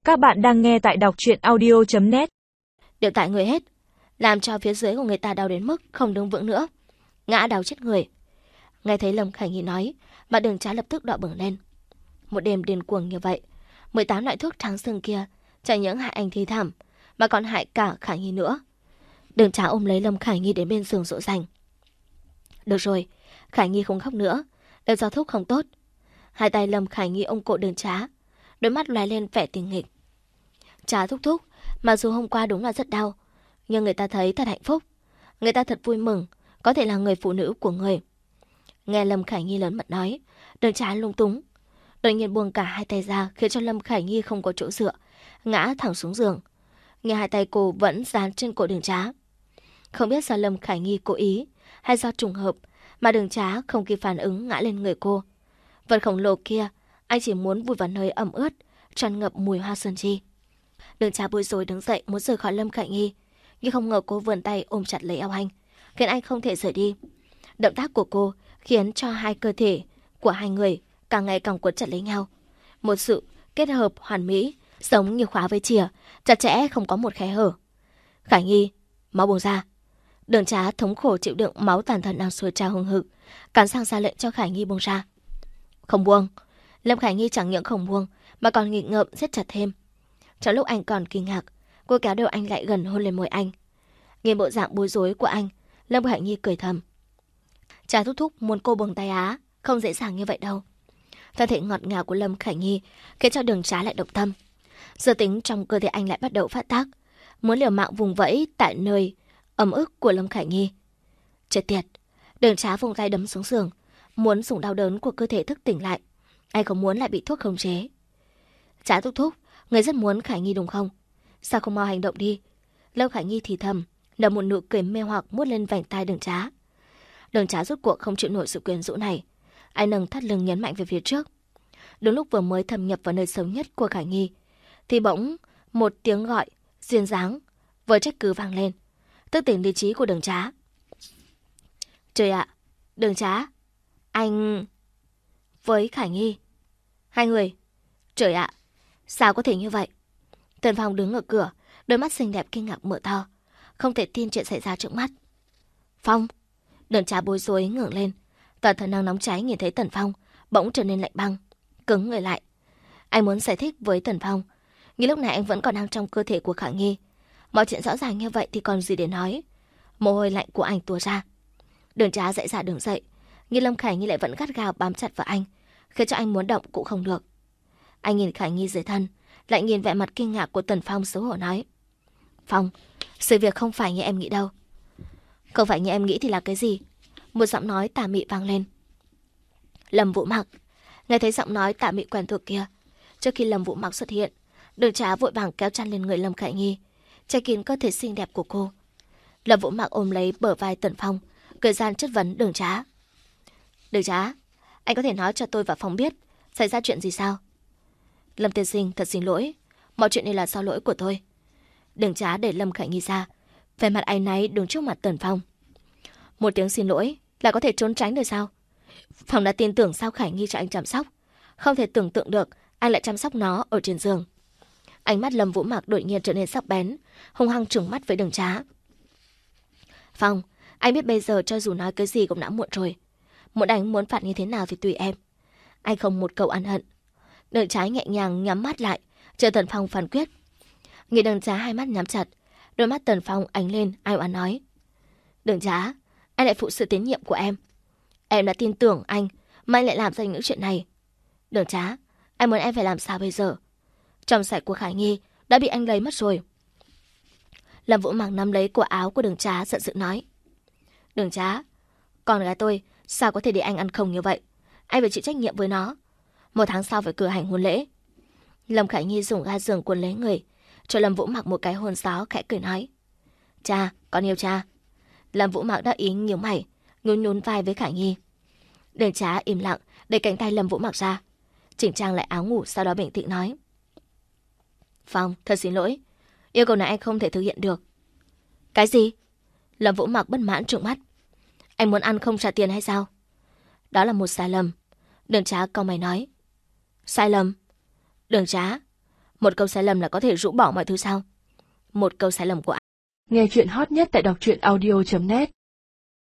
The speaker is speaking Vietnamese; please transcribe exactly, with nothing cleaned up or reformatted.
Các bạn đang nghe tại đọc truyện audio chấm net. Đều tại người hết, làm cho phía dưới của người ta đau đến mức không đứng vững nữa, ngã đau chết người. Nghe thấy Lâm Khải Nhi nói, mặt Đường Trá lập tức đỏ bừng lên. Một đêm điên cuồng như vậy, mười tám loại thuốc trắng sưng kia chẳng những hại anh thì thảm, mà còn hại cả Khải Nhi nữa. Đường Trá ôm lấy Lâm Khải Nhi đến bên giường dỗ dành. Được rồi, Khải Nhi không khóc nữa, đều do thuốc không tốt. Hai tay Lâm Khải Nhi ôm cổ Đường Trá, đôi mắt lóe lên vẻ tình nghịch. Trá thúc thúc, mặc dù hôm qua đúng là rất đau, nhưng người ta thấy thật hạnh phúc, người ta thật vui mừng, có thể là người phụ nữ của người. Nghe Lâm Khải Nhi lớn mật nói, Đường Trá lung túng, đột nhiên buông cả hai tay ra, khiến cho Lâm Khải Nhi không có chỗ dựa, ngã thẳng xuống giường. Nghe hai tay cô vẫn dán trên cổ Đường Trá. Không biết do Lâm Khải Nhi cố ý hay do trùng hợp mà Đường Trá không kịp phản ứng ngã lên người cô. Vật khổng lồ kia, anh chỉ muốn vùi vào nơi ẩm ướt, tràn ngập mùi hoa sơn chi. Đường Trá bối rối đứng dậy muốn rời khỏi Lâm Khải Nhi, nhưng không ngờ cô vươn tay ôm chặt lấy eo anh, khiến anh không thể rời đi. Động tác của cô khiến cho hai cơ thể của hai người càng ngày càng cuốn chặt lấy nhau. Một sự kết hợp hoàn mỹ, giống như khóa với chìa, chặt chẽ không có một khe hở. Khải Nhi, máu buông ra. Đường Trá thống khổ chịu đựng máu tàn thân đang sôi trào hừng hực, cắn răng ra lệnh cho Khải Nhi buông ra. Không buông. Lâm Khải Nhi chẳng những không buông mà còn nghịch ngợm siết chặt thêm. Trong lúc anh còn kinh ngạc, cô kéo đầu anh lại gần hôn lên môi anh. Nghe bộ dạng bối rối của anh, Lâm Khải Nhi cười thầm. Cha thúc thúc muốn cô buông tay á, không dễ dàng như vậy đâu. Thân thể ngọt ngào của Lâm Khải Nhi khiến cho Đường Trá lại động tâm. Giờ tính trong cơ thể anh lại bắt đầu phát tác, muốn liều mạng vùng vẫy tại nơi ấm ức của Lâm Khải Nhi. Chết tiệt, Đường Trá vùng tay đấm xuống giường, muốn dùng đau đớn của cơ thể thức tỉnh lại. Anh không muốn lại bị thuốc khống chế. Trá thúc thúc, người rất muốn Khải Nhi đúng không? Sao không mau hành động đi? Lâm Khải Nhi thì thầm, nở một nụ cười mê hoặc muốt lên vành tai Đường Trá. Đường Trá rốt cuộc không chịu nổi sự quyến rũ này, anh nâng thắt lưng nhấn mạnh về phía trước. Đúng lúc vừa mới thâm nhập vào nơi sâu nhất của Khải Nhi, thì bỗng một tiếng gọi duyên dáng với trách cứ vang lên, thức tỉnh lý trí của Đường Trá. Trời ạ, Đường Trá, anh với Khải Nhi, hai người. Trời ạ, sao có thể như vậy? Tần Phong đứng ở cửa, đôi mắt xinh đẹp kinh ngạc mở to, không thể tin chuyện xảy ra trước mắt. Phong. Đường Trá bối rối ngẩng lên, toàn thân đang nóng cháy nhìn thấy Tần Phong bỗng trở nên lạnh băng, cứng người lại. Anh muốn giải thích với Tần Phong, nhưng lúc này anh vẫn còn đang trong cơ thể của Khải Nhi. Mọi chuyện rõ ràng như vậy thì còn gì để nói. Mồ hôi lạnh của anh ùa ra. Đường Trá dậy ra đứng dậy, nhưng Lâm Khải Nhi lại vẫn gắt gao bám chặt vào anh, khiến cho anh muốn động cũng không được. Anh nhìn Khải Nhi dưới thân, lại nhìn vẻ mặt kinh ngạc của Tần Phong xấu hổ nói: Phong, sự việc không phải như em nghĩ đâu. Không phải như em nghĩ thì là cái gì? Một giọng nói tà mị vang lên. Lâm Vũ Mặc. Nghe thấy giọng nói tà mị quen thuộc kia, trước khi Lâm Vũ Mặc xuất hiện, Đường Trá vội vàng kéo chăn lên người Lâm Khải Nhi, che kín cơ thể xinh đẹp của cô. Lâm Vũ Mặc ôm lấy bờ vai Tần Phong, cười gian chất vấn Đường Trá. Đường Trá, anh có thể nói cho tôi và Phong biết xảy ra chuyện gì sao? Lâm tiên sinh, thật xin lỗi, mọi chuyện này là do lỗi của tôi. Đường Trá để Lâm Khải Nhi ra, vẻ mặt áy náy đứng trước mặt Tần Phong. Một tiếng xin lỗi là có thể trốn tránh được sao? Phong đã tin tưởng sao Khải Nhi cho anh chăm sóc, không thể tưởng tượng được anh lại chăm sóc nó ở trên giường. Ánh mắt Lâm Vũ Mặc đột nhiên trở nên sắc bén, hung hăng trừng mắt với Đường Trá. Phong, anh biết bây giờ cho dù nói cái gì cũng đã muộn rồi. Muốn đánh muốn phạt như thế nào thì tùy em. Anh không một câu ăn hận. Đường Trá nhẹ nhàng nhắm mắt lại, chờ Tần Phong phán quyết. Nghĩ Đường Trá hai mắt nhắm chặt, đôi mắt Tần Phong ánh lên, ai oán nói: Đường Trá, anh lại phụ sự tín nhiệm của em. Em đã tin tưởng anh, mà anh lại làm ra những chuyện này. Đường Trá, anh muốn em phải làm sao bây giờ? Trong sạch của Khải Nhi đã bị anh lấy mất rồi. Lâm Vũ Mặc nắm lấy cổ áo của Đường Trá giận dữ nói: Đường Trá, con gái tôi sao có thể để anh ăn không như vậy? Anh phải chịu trách nhiệm với nó. Một tháng sau phải cử hành hôn lễ. Lâm Khải Nhi dùng ga giường cuốn lấy người, cho Lâm Vũ Mặc một cái hôn gió, khẽ cười nói: Cha, con yêu cha. Lâm Vũ Mặc đắc ý nhíu mày, nhún nhún vai với Khải Nhi. Đường Trá im lặng, đẩy cánh tay Lâm Vũ Mặc ra, chỉnh trang lại áo ngủ, sau đó bình tĩnh nói: Phong, thật xin lỗi, yêu cầu này anh không thể thực hiện được. Cái gì? Lâm Vũ Mặc bất mãn trợn mắt. Anh muốn ăn không trả tiền hay sao? Đó là một sai lầm. Đường Trá cau mày nói. Sai lầm? Đường Trá, Một câu sai lầm là có thể rũ bỏ mọi thứ sao? Một câu sai lầm của anh. Nghe chuyện hot nhất tại đọc truyện audio chấm net